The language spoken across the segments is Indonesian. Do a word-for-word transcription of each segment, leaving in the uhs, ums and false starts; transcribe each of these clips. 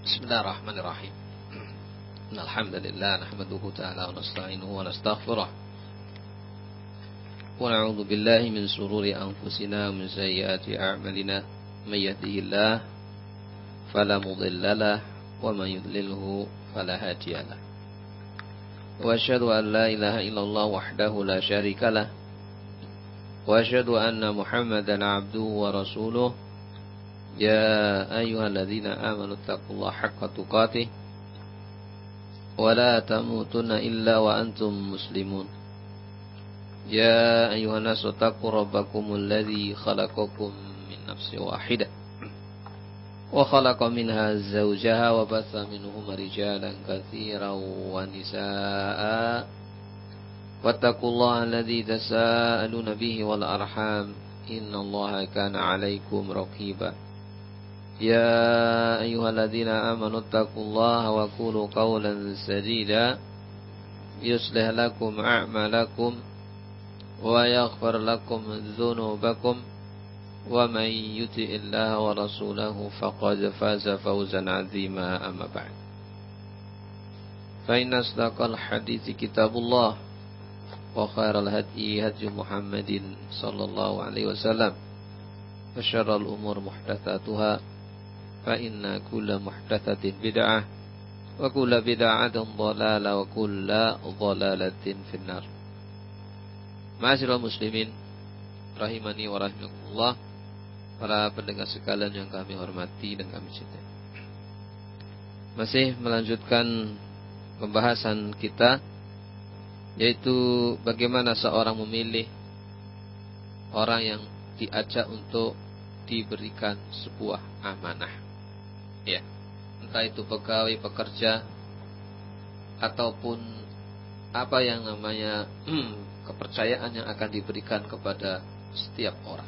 Bismillahirrahmanirrahim. Alhamdulillah nahmaduhu ta'ala wa nasta'inuhu wa nastaghfiruh. Wa na'udzu billahi min shururi anfusina wa min sayyiati a'malina. May yahdihillahu fala mudilla lahu wa man yudlilhu fala hadiya lahu. Wa asyhadu an la ilaha illallah wahdahu la syarika lahu. Wa asyhadu anna Muhammadan 'abduhu wa rasuluh. Ya ayyuhalladzina amanu taqullaha haqqa tuqatih wa la tamutunna illa wa antum muslimun. Ya ayyuhan nasu taqu rabbakumul ladzi khalaqakum min nafsin wahidah wa khalaqa minha zawjaha wa batha minhuma rijalan katsiran wa nisaa'a wattaqullaha alladzi tasaaluna bihi wal arham innallaha kana 'alaikum raqiba. Ya ayyuhalladzina amanu taqullaha wa qulu qawlan sadida yuslih lakum a'malakum wa yaghfir lakum dhunubakum wa man yuti'illaha wa rasulahu faqad faza fawzan 'azima amma ba'd. Fa inna asdaqal hadithi kitabullah wa khairal hadyi hadyu Muhammadin sallallahu alaihi wasallam wa syarrul umur muhdatsatuha fa inna kulla muhdatsatin bid'ah wa kulla bid'atin dhalalah wa kulla dhalalatin finnar. Ma'asyiral muslimin rahimani wa rahimakumullah, para pendengar sekalian yang kami hormati dan kami cintai. Masih melanjutkan pembahasan kita, yaitu bagaimana seorang memilih orang yang diajak untuk diberikan sebuah amanah. Ya, entah itu pegawai, pekerja, ataupun apa yang namanya kepercayaan yang akan diberikan kepada setiap orang.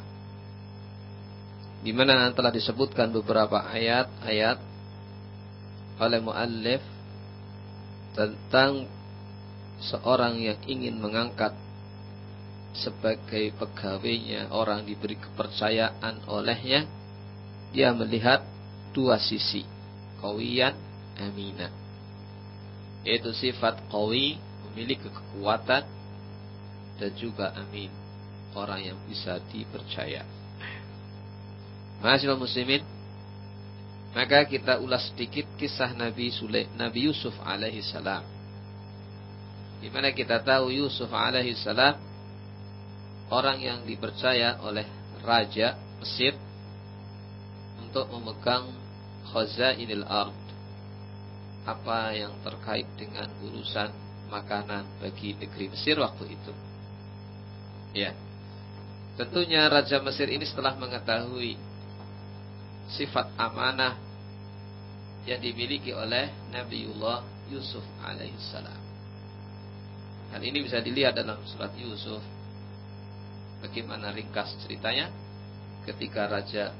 Di mana telah disebutkan beberapa ayat-ayat oleh muallif tentang seorang yang ingin mengangkat sebagai pegawainya orang diberi kepercayaan olehnya, dia melihat dua sisi, qawiyan aminah, yaitu sifat qawi, memiliki kekuatan, dan juga amin, orang yang bisa dipercaya. Ma'asyiral muslimin, maka kita ulas sedikit kisah Nabi Sulaim, Nabi Yusuf alaihi salam. Di mana kita tahu Yusuf alaihi salam orang yang dipercaya oleh Raja Mesir untuk memegang khazainil ard, apa yang terkait dengan urusan makanan bagi negeri Mesir waktu itu. Ya, tentunya Raja Mesir ini setelah mengetahui sifat amanah yang dimiliki oleh Nabiullah Yusuf alaihissalam. Hal ini bisa dilihat dalam surat Yusuf. Bagaimana ringkas ceritanya ketika Raja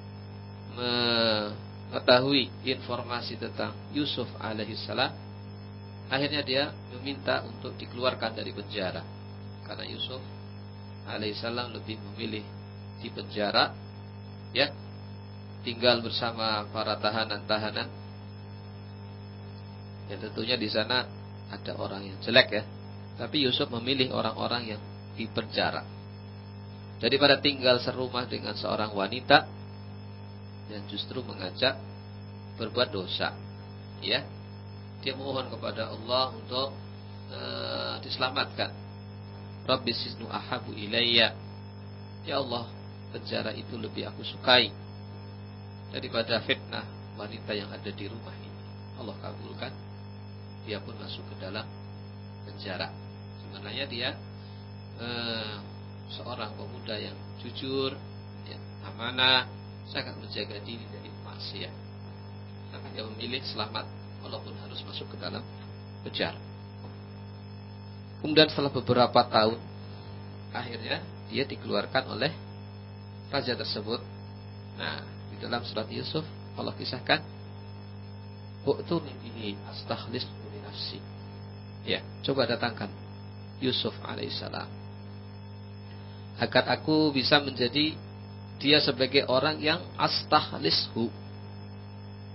mengetahui informasi tentang Yusuf alaihissalam, akhirnya dia meminta untuk dikeluarkan dari penjara, karena Yusuf alaihissalam lebih memilih di penjara, ya, tinggal bersama para tahanan-tahanan. Ya, tentunya di sana ada orang yang jelek, ya, tapi Yusuf memilih orang-orang yang di penjara daripada tinggal serumah dengan seorang wanita yang justru mengajak berbuat dosa. Ya, dia mohon kepada Allah untuk e, diselamatkan. Rabbis sijnu ahabu ilayya, ya Allah, penjara itu lebih aku sukai daripada fitnah wanita yang ada di rumah ini. Allah kabulkan, dia pun masuk ke dalam penjara. Sebenarnya dia e, seorang pemuda yang jujur, ya, amanah, sangat menjaga diri dari maksiat. Tapi dia memilih selamat walaupun harus masuk ke dalam penjara. Kemudian setelah beberapa tahun, akhirnya dia dikeluarkan oleh raja tersebut. Nah, di dalam surat Yusuf Allah kisahkan, "U'tuni bihi astakhlis li nafsi." Ya, coba datangkan Yusuf alaihissalam agar aku bisa menjadi dia sebagai orang yang astakhlishu,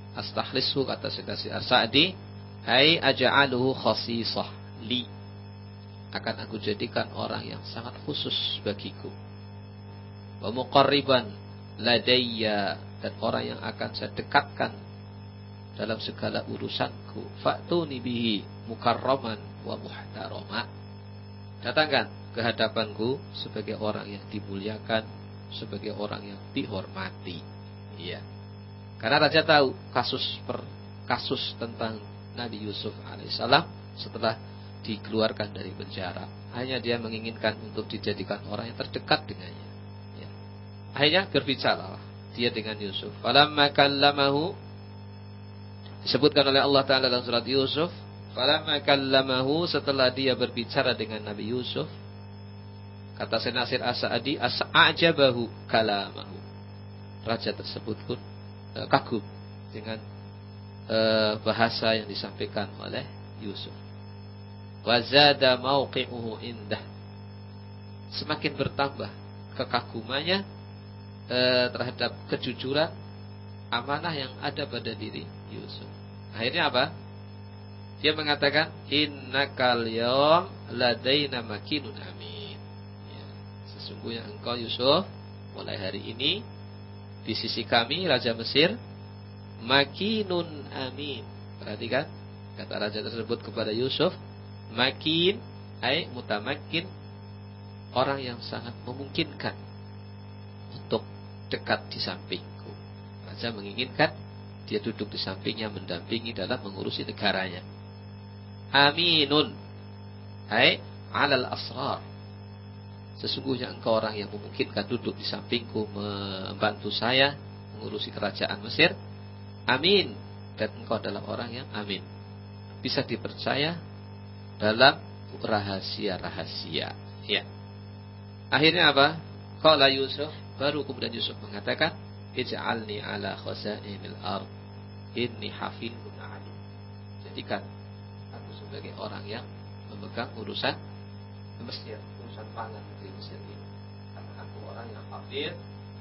Astakhlisu kata Syekh As-Sa'di, ai aj'aluhu khasisah li. Akan aku jadikan orang yang sangat khusus bagiku. Wa muqarriban ladayya, dan orang yang akan saya dekatkan dalam segala urusanku. Fa'tuni bihi mukarraman wa muhtarama. Datangkan ke hadapanku sebagai orang yang dimuliakan, sebagai orang yang dihormati. Iya. Karena raja tahu kasus per kasus tentang Nabi Yusuf alaihissalam setelah dikeluarkan dari penjara. Akhirnya dia menginginkan untuk dijadikan orang yang terdekat dengannya. Ya. Akhirnya berbicara dia dengan Yusuf. Falamma kallamahu, disebutkan oleh Allah Ta'ala dalam surat Yusuf, falamma kallamahu, setelah dia berbicara dengan Nabi Yusuf, kata Syekh Nasir As-Sa'di, as'ajabahu kalamahu. Raja tersebut pun uh, kagum dengan uh, bahasa yang disampaikan oleh Yusuf. Wazada mauqi'uhu indah. Semakin bertambah kekagumannya uh, terhadap kejujuran amanah yang ada pada diri Yusuf. Akhirnya apa? Dia mengatakan, innakal yawm ladaina makinun amin. Ya, sesungguhnya engkau Yusuf mulai hari ini di sisi kami Raja Mesir makinun amin. Perhatikan kata raja tersebut kepada Yusuf, makin ay mutamakin, orang yang sangat memungkinkan untuk dekat di sampingku. Raja menginginkan dia duduk di sampingnya, mendampingi dalam mengurusi negaranya. Aminun ay alal asrar, sesungguhnya engkau orang yang memungkinkan duduk di sampingku, membantu saya mengurusi kerajaan Mesir. Amin, dan engkau adalah orang yang amin, bisa dipercaya dalam rahasia-rahasia. Ya. Akhirnya apa? Qala Yusuf, baru kemudian Yusuf mengatakan, ij'alni ala khazainil ard inni hafidhun alim. Jadikan aku sebagai orang yang memegang urusan Mesir, urusan pangan negeri Mesir ini. Karena aku orang yang hafid,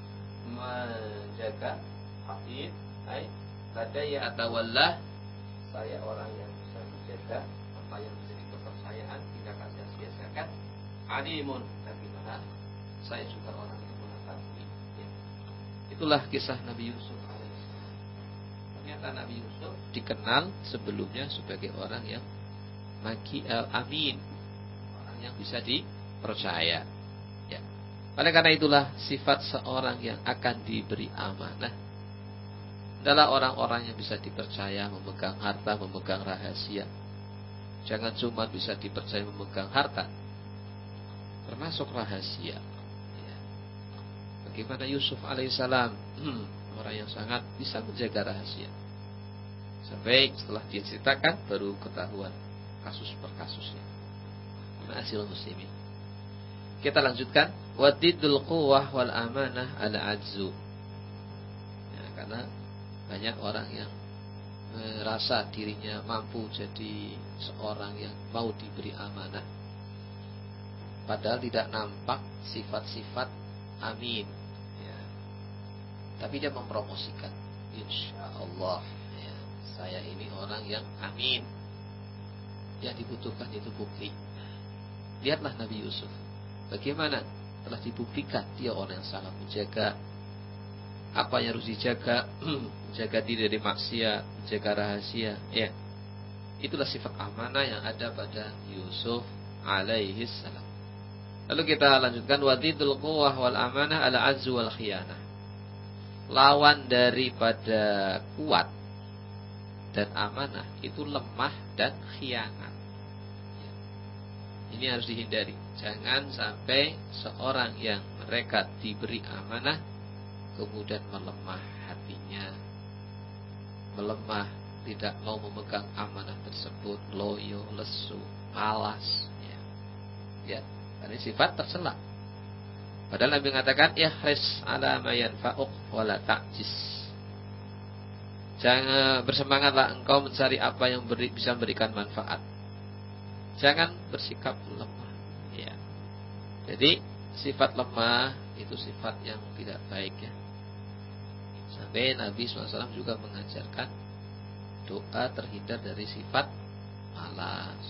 menjaga, hafid, ay ladaya atawallah, saya orang yang bisa menjaga apa yang menjadi kepercayaan, tidak akan saya sia-siakan. Alimun, tapi mana saya juga orang yang mengetahui. Ya. Itulah kisah Nabi Yusuf alaihissalam. Ternyata Nabi Yusuf dikenal sebelumnya sebagai orang yang maki, uh, amin, yang bisa dipercaya. Ya. Oleh karena itulah sifat seorang yang akan diberi amanah adalah orang-orang yang bisa dipercaya memegang harta, memegang rahasia. Jangan cuma bisa dipercaya memegang harta, termasuk rahasia. Ya. Bagaimana Yusuf alaihissalam, hmm, orang yang sangat bisa menjaga rahasia. Sampai setelah dia ceritakan baru ketahuan kasus per kasusnya. Ma'asyiral muslimin. Kita lanjutkan. Wadidul quwwah wal amanah ala ajzu. Ya, karena banyak orang yang merasa dirinya mampu jadi seorang yang mau diberi amanah, padahal tidak nampak sifat-sifat amin. Ya. Tapi dia mempromosikan, insya Allah, ya, saya ini orang yang amin. Yang dibutuhkan itu bukti. Lihatlah Nabi Yusuf, bagaimana telah dibuktikan dia orang yang sangat menjaga apa yang harus dijaga, menjaga diri dari maksiat, menjaga rahasia. Ya, itulah sifat amanah yang ada pada Yusuf alaihi salam. Lalu kita lanjutkan, wadidul quwwah wal amanah ala azzu wal khiyanah. Lawan daripada kuat dan amanah itu lemah dan khianat. Ini harus dihindari. Jangan sampai seorang yang mereka diberi amanah kemudian melemah hatinya, melemah, tidak mau memegang amanah tersebut, loyo, lesu, malas. Ya, ya, ini sifat tercela. Padahal Nabi mengatakan, ihris ala ma yanfa'uk wala ta'jis. Jangan bersemangatlah engkau mencari apa yang beri, bisa memberikan manfaat. Jangan bersikap lemah. Ya. Jadi sifat lemah itu sifat yang tidak baik, ya. Sampai Nabi shallallahu alaihi wasallam juga mengajarkan berdoa terhindar dari sifat malas.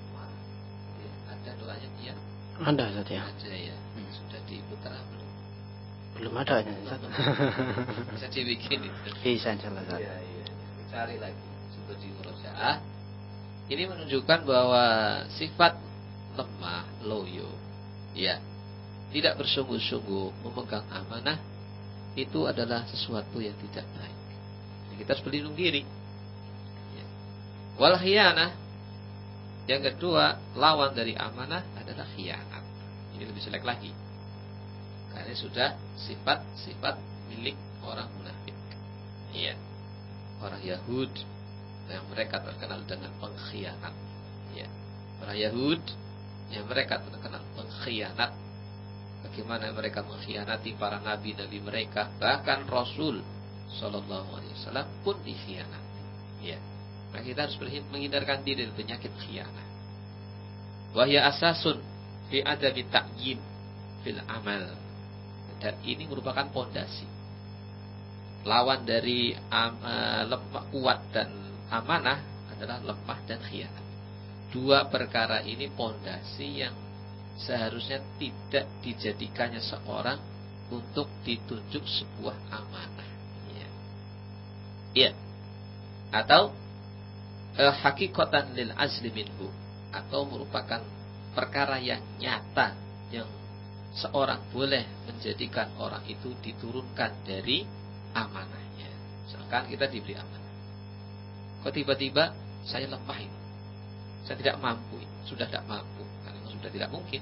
Ada doanya dia? Ada Ustaz ya. Ada ya. Hmm. Sudah diputar belum? Belum ada ya Ustaz. Bisa dibikin itu. Bisa insyaallah Ustaz. Iya, iya. Cari lagi sumber di murojaah. Ini menunjukkan bahwa sifat lemah, loyo, ya, tidak bersungguh-sungguh memegang amanah, itu adalah sesuatu yang tidak baik. Jadi kita harus berlindung diri. Ya. Wal khiyanah, yang kedua, lawan dari amanah adalah khianat. Ini lebih jelek lagi. Karena sudah sifat-sifat milik orang munafik. Iya. Orang Yahud yang mereka terkenal dengan pengkhianat. Ya. Orang Yahud yang mereka terkenal pengkhianat. Bagaimana mereka mengkhianati para nabi-nabi mereka, bahkan Rasul Sallallahu Alaihi Wasallam pun dikhianati. Ya. Nah, kita harus menghindarkan diri dari penyakit khianat. Wahya asasun fi adami ta'yin fil amal. Dan ini merupakan pondasi. Lawan dari um, uh, lemah kuat dan amanah adalah lemah dan khianat. Dua perkara ini pondasi yang seharusnya tidak dijadikannya seorang untuk ditunjuk sebuah amanah. Ya. Ya. Atau eh, hakikatan lil azli minhu, atau merupakan perkara yang nyata yang seorang boleh menjadikan orang itu diturunkan dari amanahnya. Misalkan kita diberi amanah, kok tiba-tiba saya lemah ini, saya tidak mampu, sudah tidak mampu, karena sudah tidak mungkin,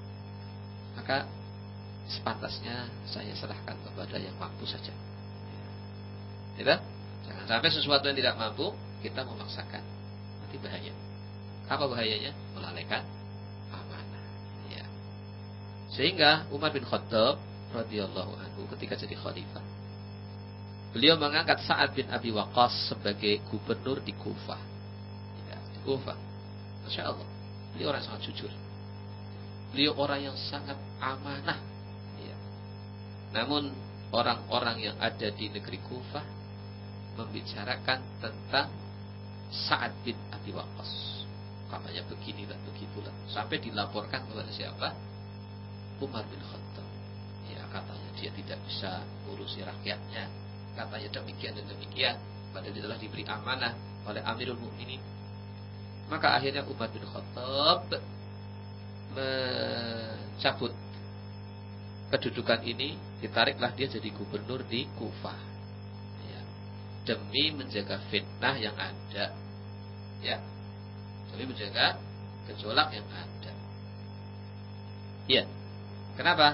maka sepantasnya saya serahkan kepada yang mampu saja. Tidak? Jangan sampai sesuatu yang tidak mampu kita memaksakan, nanti bahaya. Apa bahayanya? Melalaikan amanah. Ya. Sehingga Umar bin Khattab radhiyallahu anhu ketika jadi khalifah, beliau mengangkat Sa'ad bin Abi Waqqas sebagai gubernur di Kufah. Ya, di Kufah. Masya Allah. Beliau orang yang sangat jujur. Beliau orang yang sangat amanah. Ya. Namun orang-orang yang ada di negeri Kufah membicarakan tentang Sa'ad bin Abi Waqqas. Katanya beginilah, begitulah. Sampai dilaporkan kepada siapa? Umar bin Khattab. Ya, katanya dia tidak bisa ngurusi rakyatnya. Katanya demikian dan demikian. Padahal dia telah diberi amanah oleh Amirul Mukminin. Maka akhirnya Umar bin Khattab mencabut kedudukan ini, ditariklah dia jadi gubernur di Kufah. Ya. Demi menjaga fitnah yang ada. Ya. Demi menjaga gejolak yang ada. Ya. Kenapa?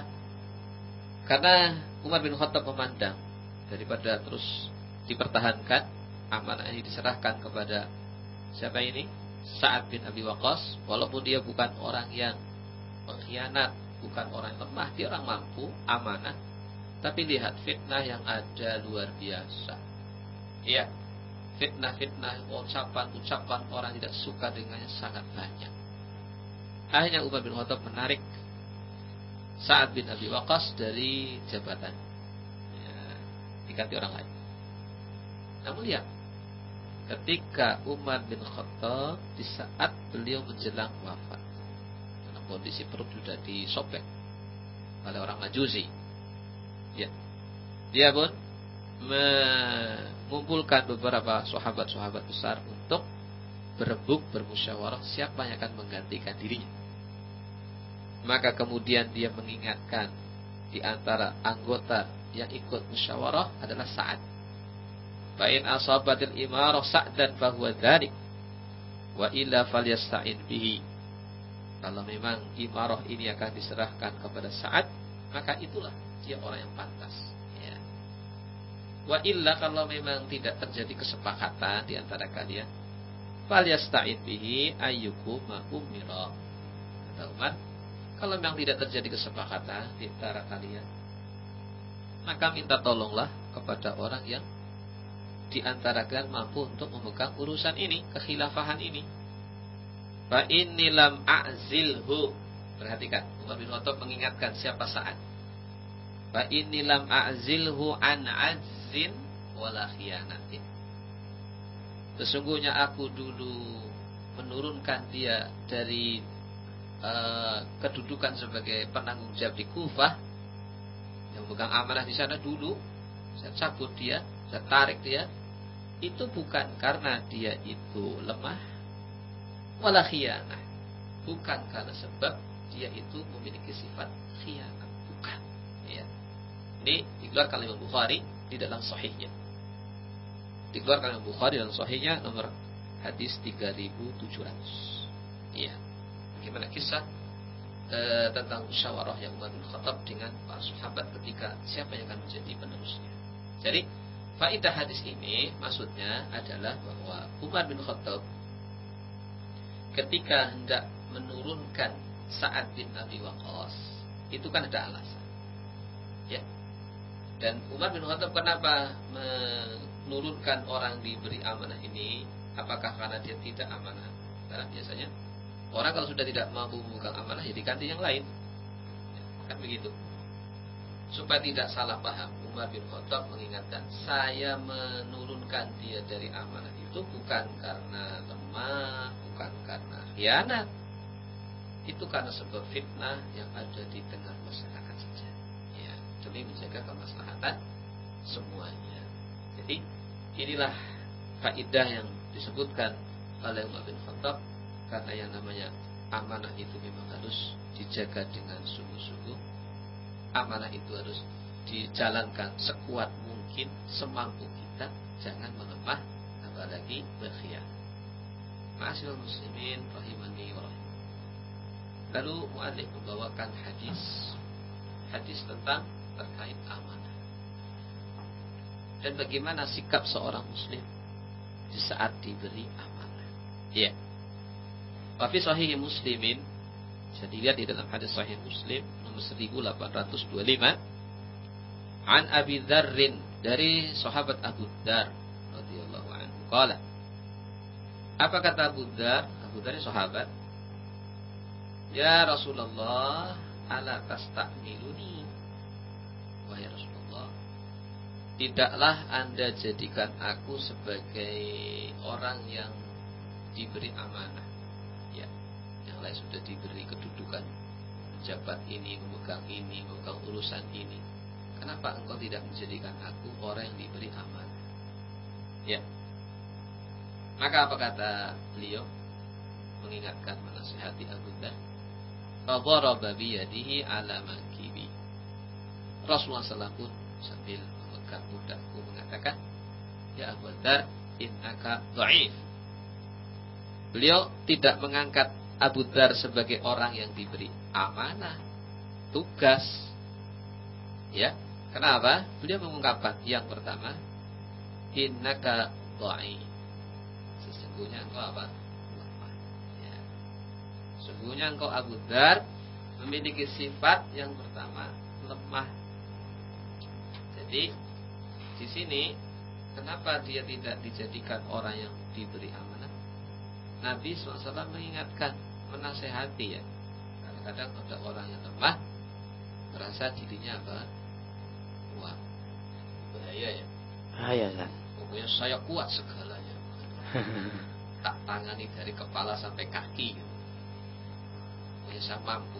Karena Umar bin Khattab memandang, daripada terus dipertahankan, amanah ini diserahkan kepada siapa ini? Sa'ad bin Abi Waqqas. Walaupun dia bukan orang yang pengkhianat, bukan orang yang lemah, dia orang mampu, amanah. Tapi lihat fitnah yang ada luar biasa. Iya, fitnah-fitnah, ucapan-ucapan orang tidak suka dengannya sangat banyak. Akhirnya Umar bin Khattab menarik Sa'ad bin Abi Waqqas dari jabatan, ya, diganti orang lain. Namun lihat, ketika Umar bin Khattab di saat beliau menjelang wafat, dalam kondisi perut sudah disobek oleh orang Majusi, ya, dia pun mengumpulkan beberapa sahabat-sahabat besar untuk berembuk, bermusyawarah siapa yang akan menggantikan dirinya. Maka kemudian dia mengingatkan di antara anggota yang ikut musyawarah adalah Sa'ad. Fa'in asabatil imarah Sa'dan fahuwa dzalik wa illa falyasta'in bihi. Kalau memang imarah ini akan diserahkan kepada Sa'ad, maka itulah dia orang yang pantas. Ya. Wa illa, kalau memang tidak terjadi kesepakatan di antara kalian, falyasta'in bihi ayyukum ma umira. Kata Umar, kalau memang tidak terjadi kesepakatan di antara kalian, maka minta tolonglah kepada orang yang di antara kalian mampu untuk memegang urusan ini, kekhilafahan ini. Fa inni lam a'zilhu. Perhatikan, Umar bin Khattab mengingatkan siapa Sa'ad. Fa inni lam a'zilhu an 'azzin wala khiyanatin. sesungguhnya aku dulu menurunkan dia dari uh, kedudukan sebagai penanggung jawab di Kufah, yang pegang amanah di sana dulu, saya cabut dia, saya tarik dia, itu bukan karena dia itu lemah, wala khiyanah, bukan karena sebab dia itu memiliki sifat khianat, bukan. Ya. Ini dikeluarkan oleh Imam Bukhari di dalam sahihnya. Dikeluarkan oleh Imam Bukhari dalam sahihnya nomor hadis tiga ribu tujuh ratus. Iya. Bagaimana kisah e, tentang musyawarah yang Umar bin Khattab dengan para sahabat ketika siapa yang akan menjadi penerusnya. Jadi faedah hadis ini maksudnya adalah bahwa Umar bin Khattab ketika hendak menurunkan Sa'ad bin Abi Waqqas itu kan ada alasan. Ya. Dan Umar bin Khattab kenapa menurunkan orang diberi amanah ini? Apakah karena dia tidak amanah? Karena biasanya orang kalau sudah tidak mampu memegang amanah, ya diganti yang lain. Ya, kan begitu. Supaya tidak salah paham, Umar bin Khattab mengingatkan, saya menurunkan dia dari amanah itu bukan karena lemah, bukan karena khianat. Itu karena sebab fitnah yang ada di tengah masyarakat saja. Ya, demi menjaga kemaslahatan semuanya. Jadi inilah faedah yang disebutkan oleh Umar bin Khattab, karena yang namanya amanah itu memang harus dijaga dengan sungguh-sungguh. Amanah itu harus dijalankan sekuat mungkin, semampu kita, jangan melemah, apalagi berkhianat. Ma'asyiral muslimin rahimani wa rahimakumullah. Lalu mu'allif membawakan hadis hadis tentang terkait amanah dan bagaimana sikap seorang muslim di saat diberi amanah. Ya. Wa fi sahih Muslimin, bisa dilihat di dalam hadis sahih Muslim nomor seribu delapan ratus dua puluh lima, an Abi Dzarrin, dari sahabat Abu Dzar radhiyallahu anhu, qala. Apa kata Abu Dzar? Abu Dzar sahabat. Ya Rasulullah, ala tastakmiluni. Wahai Rasulullah, tidaklah Anda jadikan aku sebagai orang yang diberi amanah. Ya, yang lain sudah diberi kedudukan, pejabat ini, memegang ini, memegang urusan ini. Kenapa engkau tidak menjadikan aku orang yang diberi amanah? Ya. Maka apa kata beliau? Mengingatkan, menasihati Abu Dzar. Fadharaba biyadihi ala mankibi. Rasulullah sallallahu alaihi wasallam pun sambil memegang pundakku mengatakan, ya Abu Dzar, innaka dha'if. Beliau tidak mengangkat Abu Dzar sebagai orang yang diberi amanah, tugas. Ya, kenapa? Beliau mengungkapkan yang pertama, innaka dha'if. Sesungguhnya engkau apa? Sesungguhnya engkau Abu Dzar memiliki sifat yang pertama, lemah. Jadi di sini kenapa dia tidak dijadikan orang yang diberi amanah? Nabi shallallahu alaihi wasallam mengingatkan, menasehati ya. Kadang-kadang ada orang yang lemah, merasa dirinya apa? Kuat. Bahaya ya. Bahaya kan. Pokoknya saya kuat segalanya. Tak tangani dari kepala sampai kaki gitu. Saya mampu.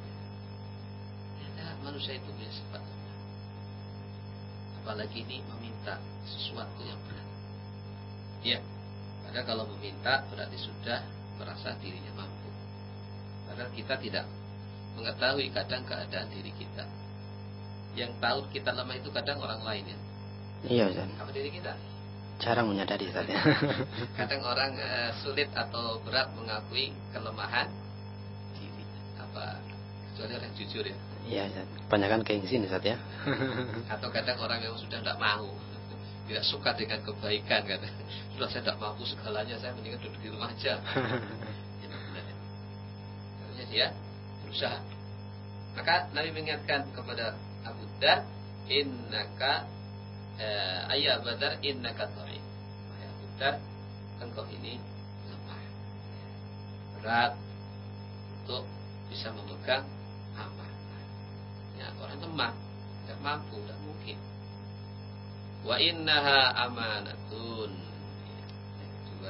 Ya, manusia itu punya sifat lemah. Apalagi ini meminta sesuatu yang berat. Ya, padahal kalau meminta berarti sudah merasa dirinya mampu. Padahal kita tidak mengetahui kadang keadaan diri kita. Yang tahu kita lemah itu kadang orang lain ya. Iya, Ustaz. Apa diri kita? Jarang menyadari, Ustaz ya. Kadang orang uh, sulit atau berat mengakui kelemahan apa, kecuali orang jujur ya. Iya, kebanyakan gengsi nih Ustaz ya. Atau kadang orang yang sudah tidak mau, tidak suka dengan kebaikan, kata, sudah saya tidak mampu segalanya, saya mendingan duduk di rumah aja. Ya, benar ya. Karena dia berusaha. Maka Nabi mengingatkan kepada Abu Dzar, innaka eh, ayya Abu Dzar innaka dha'if. Wahai Abu Dzar, engkau ini lemah, berat untuk bisa memegang amanah. Ya, orang lemah, tidak mampu, tidak mungkin. Wa innaha amanatun.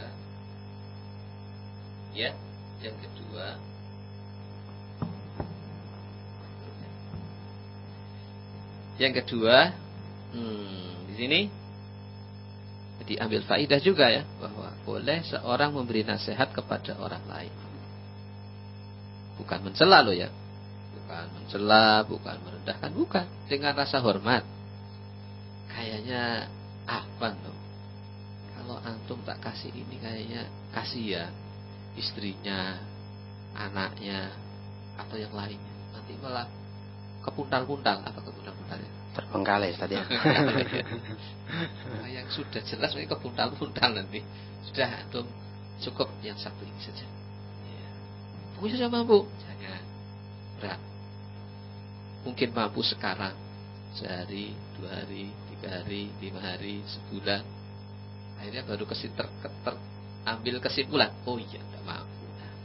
Ya, yang kedua, yang kedua, hmm, di sini diambil faidah juga ya, bahwa boleh seorang memberi nasihat kepada orang lain. Bukan mencela loh ya, bukan mencela, bukan merendahkan, bukan, dengan rasa hormat. Kayaknya apa loh? Kalau antum tak kasih ini kayaknya kasih ya istrinya, anaknya, atau yang lainnya. Nanti malah kepuntal-puntal. Apa kepuntal-puntal ya? Terbengkalai tadi ya. Yang sudah jelas ini kepuntal-puntal nanti. Sudah antum cukup yang satu ini saja. Ya. Pokoknya sudah mampu. Jangan berat. Mungkin mampu sekarang, sehari, dua hari, tiga hari, lima hari, sebulan. Akhirnya baru kesit ter, ter, ambil kesimpulan. Oh iya, tidak mampu.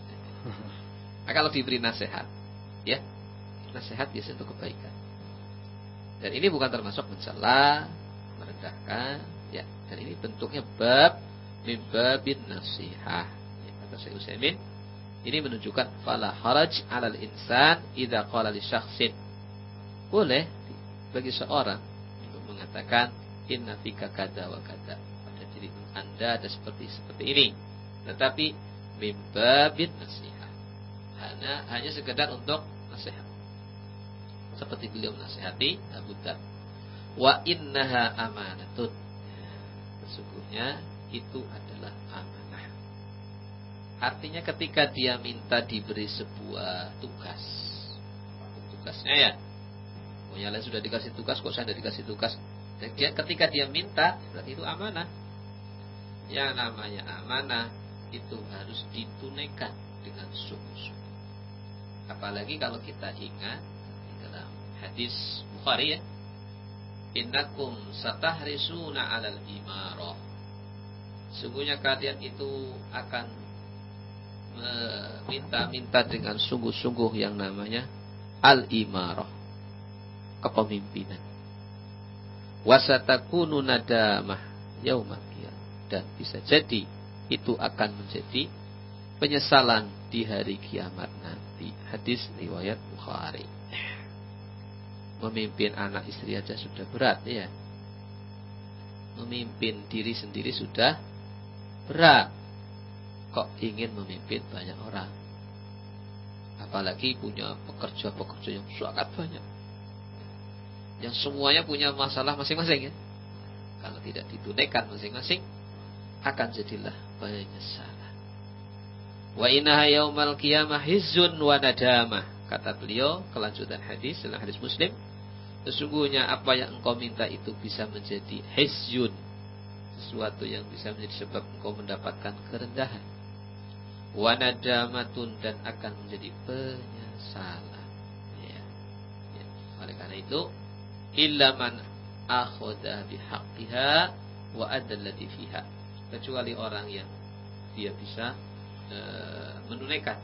Nah, kalau diberi nasihat, ya, nasihat biasanya untuk kebaikan. Dan ini bukan termasuk mencela, merendahkan, ya. Dan ini bentuknya bab min babin nasihah. Ya, kata Syekh Utsaimin, ini menunjukkan fala haraj 'alal insan idza qala li syakhsin. Boleh bagi seorang untuk mengatakan inna fika kada wa kada. Pada diri Anda ada seperti seperti ini. Tetapi min babin nasihah. Hanya hanya sekedar untuk nasihat. Seperti beliau menasihati Abu Dzar, wa innaha amanatun. Sesungguhnya itu adalah amanah. Artinya ketika dia minta diberi sebuah tugas, tugasnya ya, oh yang lain sudah dikasih tugas, kok saya tidak dikasih tugas. Dan dia, ketika dia minta, berarti itu amanah. Yang namanya amanah itu harus ditunaikan dengan sungguh-sungguh. Apalagi kalau kita ingat dalam hadis Bukhari ya, innakum satahrisuna 'alal imarah. Sungguhnya kalian itu akan meminta-minta dengan sungguh-sungguh yang namanya al-imarah, kepemimpinan. Wasatakunu nadamah yaumil qiyamah, dan bisa jadi itu akan menjadi penyesalan di hari kiamat nanti. Hadis riwayat Bukhari. Memimpin anak istri aja sudah berat ya. Memimpin diri sendiri sudah berat. Kok ingin memimpin banyak orang? Apalagi punya pekerja-pekerja yang sangat banyak, yang semuanya punya masalah masing-masing ya. Kalau tidak ditunaikan masing-masing, akan jadilah penyesalan. Wa innaha yaumal qiyamah hizzun wa nadamah. Kata beliau, kelanjutan hadis dalam hadis Muslim, sesungguhnya apa yang engkau minta itu bisa menjadi hizyun, sesuatu yang bisa menjadi sebab engkau mendapatkan kerendahan. Wa nadamatun, dan akan menjadi penyesalan. Ya. Ya. Oleh karena itu, illa man akhadha bihaqqiha wa adalladhi fiha. Kecuali orang yang dia bisa e, menunaikan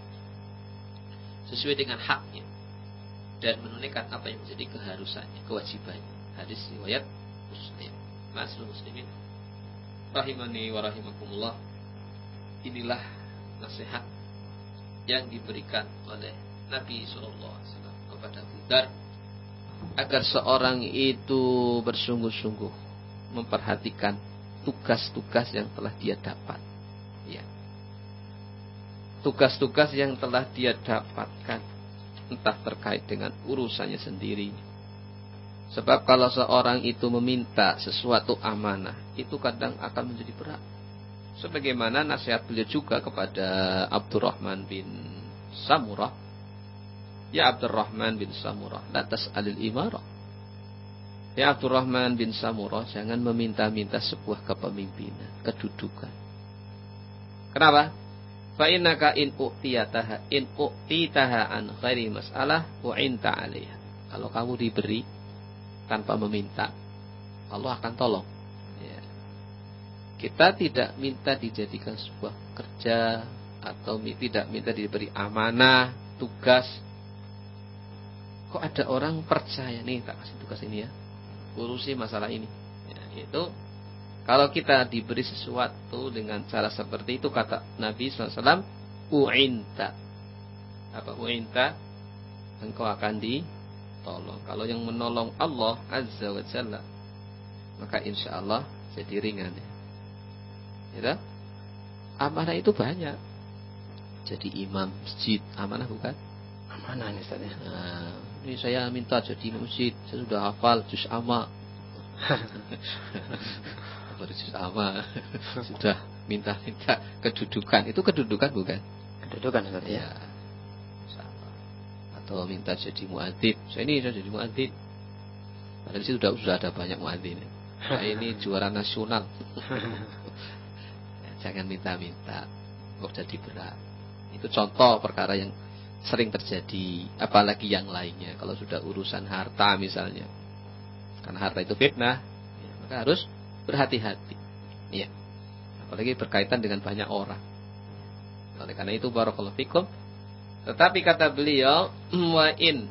sesuai dengan haknya dan menunaikan apa yang menjadi keharusannya, kewajibannya. Hadis riwayat Muslim. Ma'asyiral muslimin rahimani wa rahimakumullah. Inilah nasihat yang diberikan oleh Nabi sallallahu alaihi wasallam kepada Abu Dzar, agar seorang itu bersungguh-sungguh memperhatikan tugas-tugas yang telah dia dapat. Ya. Tugas-tugas yang telah dia dapatkan, entah terkait dengan urusannya sendiri. Sebab kalau seorang itu meminta sesuatu amanah, itu kadang akan menjadi berat. Sebagaimana nasihat beliau juga kepada Abdurrahman bin Samurah. Ya Abdurrahman bin Samurah, la tas'alil imarah. Ya Abdurrahman bin Samurah, jangan meminta-minta sebuah kepemimpinan, kedudukan. Kenapa? Fa innaka in u'tiyataha in u'titaha an ghairi mas'alah u'inta 'alaiha. Kalau kamu diberi tanpa meminta, Allah akan tolong. Ya. Kita tidak minta dijadikan sebuah kerja, atau tidak minta diberi amanah, tugas. Kok ada orang percaya nih, tak kasih tugas ini ya, urusi masalah ini. Ya, itu kalau kita diberi sesuatu dengan cara seperti itu, kata Nabi shallallahu alaihi wasallam, u'inta. Apa u'inta? Engkau akan ditolong. Kalau yang menolong Allah Azza wa Jalla, maka insya Allah jadi ringan ya. Ya, amanah itu banyak. Jadi imam masjid, amanah bukan? Amanah ini Ustaz ya. Nah, ini saya minta jadi imam masjid, saya sudah hafal juz amma. Hafal juz amma. Sudah minta-minta kedudukan. Itu kedudukan bukan? Kedudukan Ustaz ya. Ya. Insyaallah. Atau minta jadi muadzin. Saya ini saya jadi muadzin. Padahal sih sudah sudah ada banyak muadzin. Nah, ini juara nasional. Jangan minta-minta kok jadi berat. Itu contoh perkara yang sering terjadi, apalagi yang lainnya. Kalau sudah urusan harta misalnya, karena harta itu fitnah, ya, maka harus berhati-hati. Ya. Apalagi berkaitan dengan banyak orang. Oleh karena itu barakallahu fikum. Tetapi kata beliau, wa in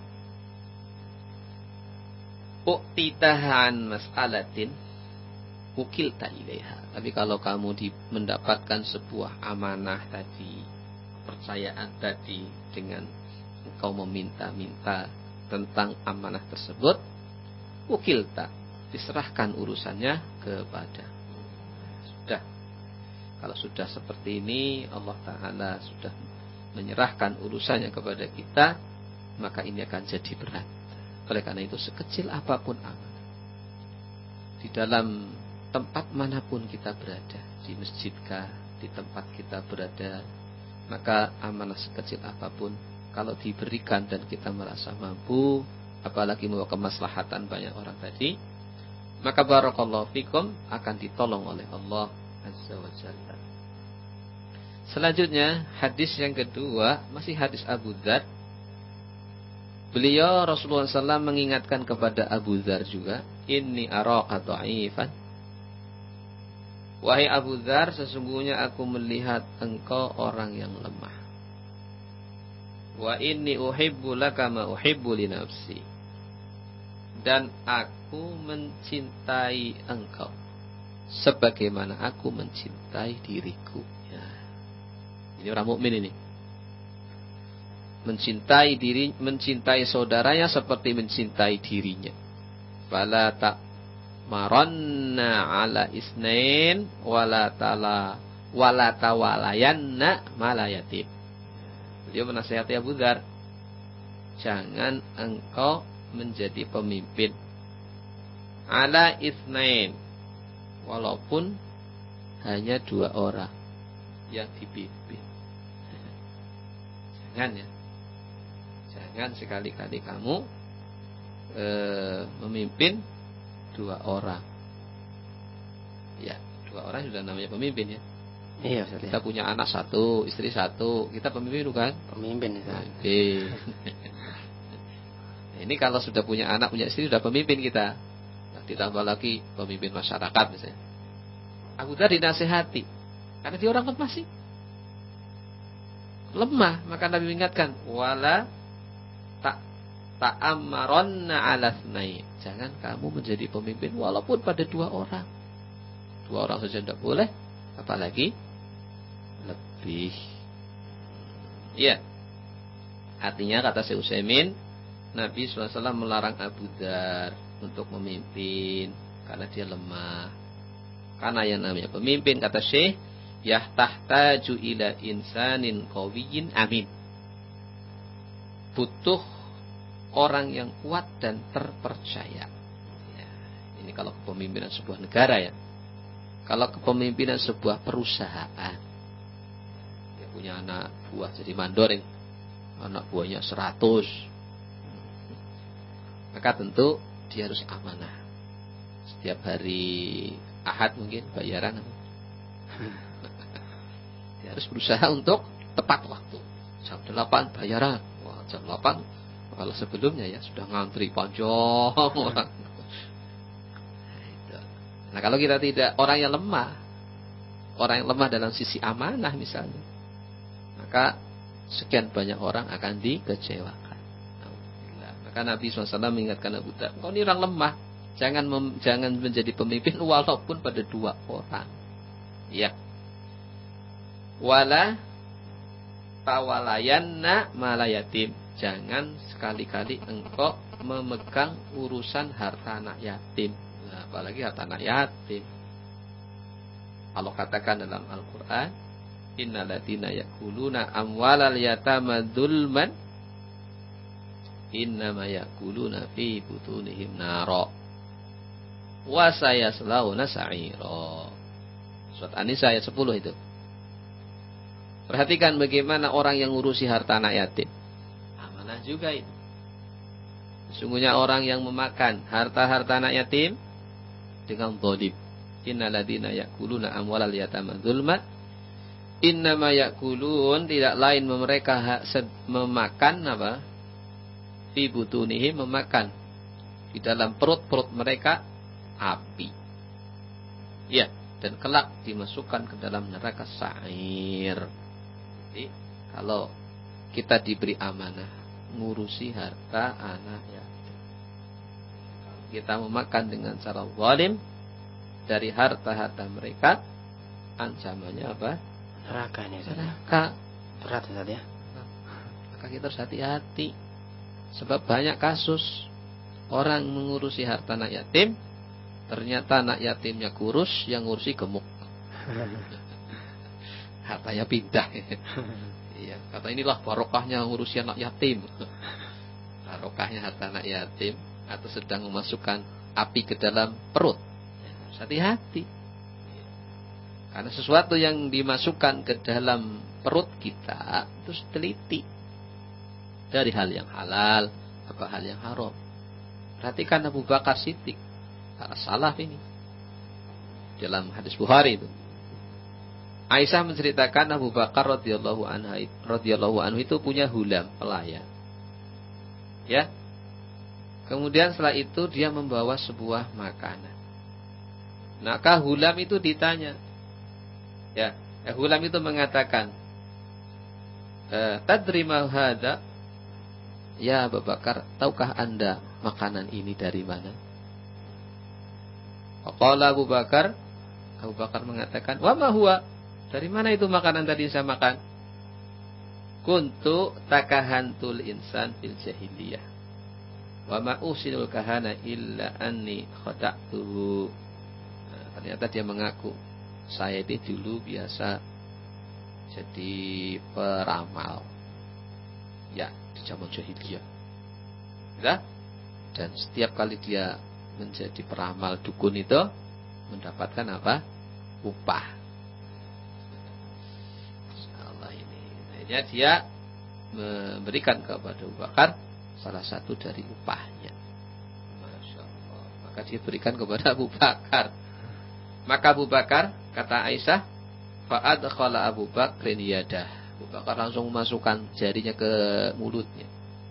uqtitahan mas'alatin ukilta ilaiha. Tapi kalau kamu di, mendapatkan sebuah amanah tadi, kepercayaan tadi, dengan engkau meminta-minta tentang amanah tersebut, ukilta, diserahkan urusannya kepada. Sudah. Kalau sudah seperti ini, Allah Ta'ala sudah menyerahkan urusannya kepada kita, maka ini akan jadi berat. Oleh karena itu, sekecil apapun amanah, di dalam tempat manapun kita berada, di masjidkah, di tempat kita berada, maka amanah sekecil apapun, kalau diberikan dan kita merasa mampu, apalagi membawa kemaslahatan banyak orang tadi, maka barakallahu fikum akan ditolong oleh Allah Azza wa Jalla. Selanjutnya, hadis yang kedua, masih hadis Abu Dzar. Beliau Rasulullah shallallahu alaihi wasallam mengingatkan kepada Abu Dzar juga, inni araka dha'ifan. Wahai Abu Dzar, sesungguhnya aku melihat engkau orang yang lemah. Wa inni uhibbu laka ma uhibbu li nafsi. Dan aku mencintai engkau sebagaimana aku mencintai diriku. Ya. Ini orang mukmin ini. Mencintai diri, mencintai saudaranya seperti mencintai dirinya. Fala tak maronna ala isnain wala tala wala tawalayanna malayatim. Beliau menasihati Abu Dzar, jangan engkau menjadi pemimpin ala isnain, walaupun hanya dua orang yang dipimpin. Jangan ya, jangan sekali-kali kamu e, memimpin dua orang. Ya, dua orang sudah namanya pemimpin ya. Iya, Ustaz. Kita punya anak satu, istri satu, kita pemimpin bukan? Pemimpin Ustaz. Pemimpin. Ini kalau sudah punya anak, punya istri, sudah pemimpin kita. Nah, ditambah lagi pemimpin masyarakat misalnya. Abu Dzar dinasihati, karena dia orang lemah sih. Lemah, maka Nabi mengingatkan, wala tak ta'ammaronna 'ala tsnain. Jangan kamu menjadi pemimpin walaupun pada dua orang. Dua orang saja tidak boleh, apalagi lebih. Iya. Artinya kata Syekh Utsaimin, Nabi shallallahu alaihi wasallam melarang Abu Dzar untuk memimpin karena dia lemah. Karena yang namanya pemimpin, kata Syekh, yahtahtaju ila insanin qawiyyin amin. Butuh orang yang kuat dan terpercaya. Ya, ini kalau kepemimpinan sebuah negara ya. Kalau kepemimpinan sebuah perusahaan, dia punya anak buah jadi mandoring, anak buahnya seratus, maka tentu dia harus amanah. Setiap hari Ahad mungkin bayaran, dia harus berusaha untuk tepat waktu. Jam delapan bayaran. Wah, jam delapan. Kalau sebelumnya ya sudah ngantri panjang orang. Nah, kalau kita tidak, orang yang lemah, orang yang lemah dalam sisi amanah misalnya, maka sekian banyak orang akan dikecewakan. Nah, maka Nabi shallallahu alaihi wasallam mengingatkan Abu Dzar, kau ini orang lemah, jangan mem, jangan menjadi pemimpin walaupun pada dua orang. Ya. Wala tawalayanna malayatim. Jangan sekali-kali engkau memegang urusan harta anak yatim. Nah, apalagi harta anak yatim. Allah katakan dalam Al-Quran, innal ladzina ya'kuluna amwalal yatama dzulman innama ya'kuluna fi butunihim nara wa sayaslawna sa'ira. Surat An-Nisa ayat sepuluh itu. Perhatikan bagaimana orang yang ngurusi harta anak yatim. Amanah juga itu. Sesungguhnya orang yang memakan harta-harta anak yatim dengan zalim. Innal ladzina ya'kuluna amwalal yatama dzulman innama ya'kulun, tidak lain mereka memakan apa? Fi butunihim, memakan di dalam perut-perut mereka api. Ya, dan kelak dimasukkan ke dalam neraka sa'ir. Jadi, kalau kita diberi amanah ngurusi harta anak yatim, kita memakan dengan cara zalim dari harta-harta mereka, ancamannya apa? Neraka ini Ustaz. Neraka. Berat Ustaz ya. Maka kita harus hati-hati. Sebab banyak kasus orang mengurusi harta anak yatim, ternyata anak yatimnya kurus, yang ngurusi gemuk. Hartanya pindah. Iya, kata inilah barokahnya ngurusi anak yatim. Barokahnya harta anak yatim atau sedang memasukkan api ke dalam perut. Hati-hati. Karena sesuatu yang dimasukkan ke dalam perut kita itu teliti. Dari hal yang halal, apa hal yang haram. Perhatikan Abu Bakar Siddiq. Para salaf ini. Dalam hadis Bukhari itu. Aisyah menceritakan Abu Bakar radhiyallahu anhu radhiyallahu anhu itu punya hulam, pelayan. Ya. Kemudian setelah itu dia membawa sebuah makanan. Maka hulam itu ditanya. Ya, eh, hulam itu mengatakan, "Tadri ma hadza?" Ya Abu Bakar, tahukah Anda makanan ini dari mana? Faqala Abu Bakar, Abu Bakar mengatakan, "Wa ma huwa?" Dari mana itu makanan tadi saya makan? Kuntu takahantul insan fil jahiliyah. Wa ma usinul kahana illa anni khata'tuhu. Nah, ternyata dia mengaku, saya ini dulu biasa jadi peramal. Ya, di zaman jahiliyah. Ya? Dan setiap kali dia menjadi peramal dukun itu mendapatkan apa? Upah. Allah ini. Akhirnya dia memberikan kepada Abu Bakar salah satu dari upahnya. Masya Allah. Maka dia berikan kepada Abu Bakar. Maka Abu Bakar, kata Aisyah, fa'adkhala Abu Bakrin yadah. Abu Bakar langsung memasukkan jarinya ke mulutnya.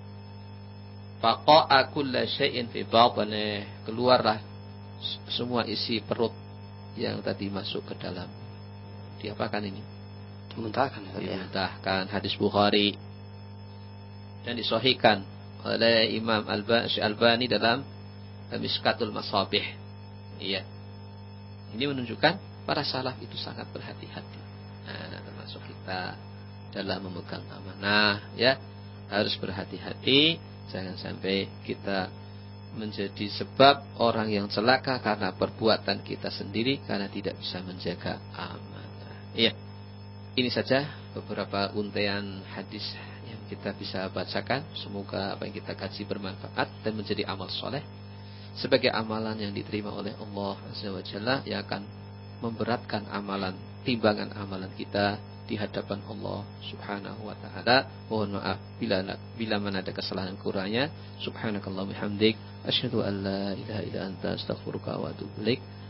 Faqa'a kulla syai'in fi batnihi. Keluarlah semua isi perut yang tadi masuk ke dalam. Diapakan ini? Dimuntahkan. Dimuntahkan. Hadis Bukhari. Dan disahihkan oleh Imam Al-Albani dalam Mishkatul Masabih. Iya. Ini menunjukkan para salaf itu sangat berhati-hati. Nah, termasuk kita dalam memegang amanah, ya, harus berhati-hati. Jangan sampai kita menjadi sebab orang yang celaka karena perbuatan kita sendiri, karena tidak bisa menjaga amanah. Iya. Ini saja beberapa untaian hadis yang kita bisa bacakan. Semoga apa yang kita kaji bermanfaat dan menjadi amal soleh sebagai amalan yang diterima oleh Allah Azza wa Jalla, yang akan memberatkan amalan, timbangan amalan kita di hadapan Allah Subhanahu wa taala. Mohon maaf bila bila mana ada kesalahan kurangnya. Subhanakallahumma hamdik asyhadu an la ilaha illa anta astaghfiruka wa atubu ilaik.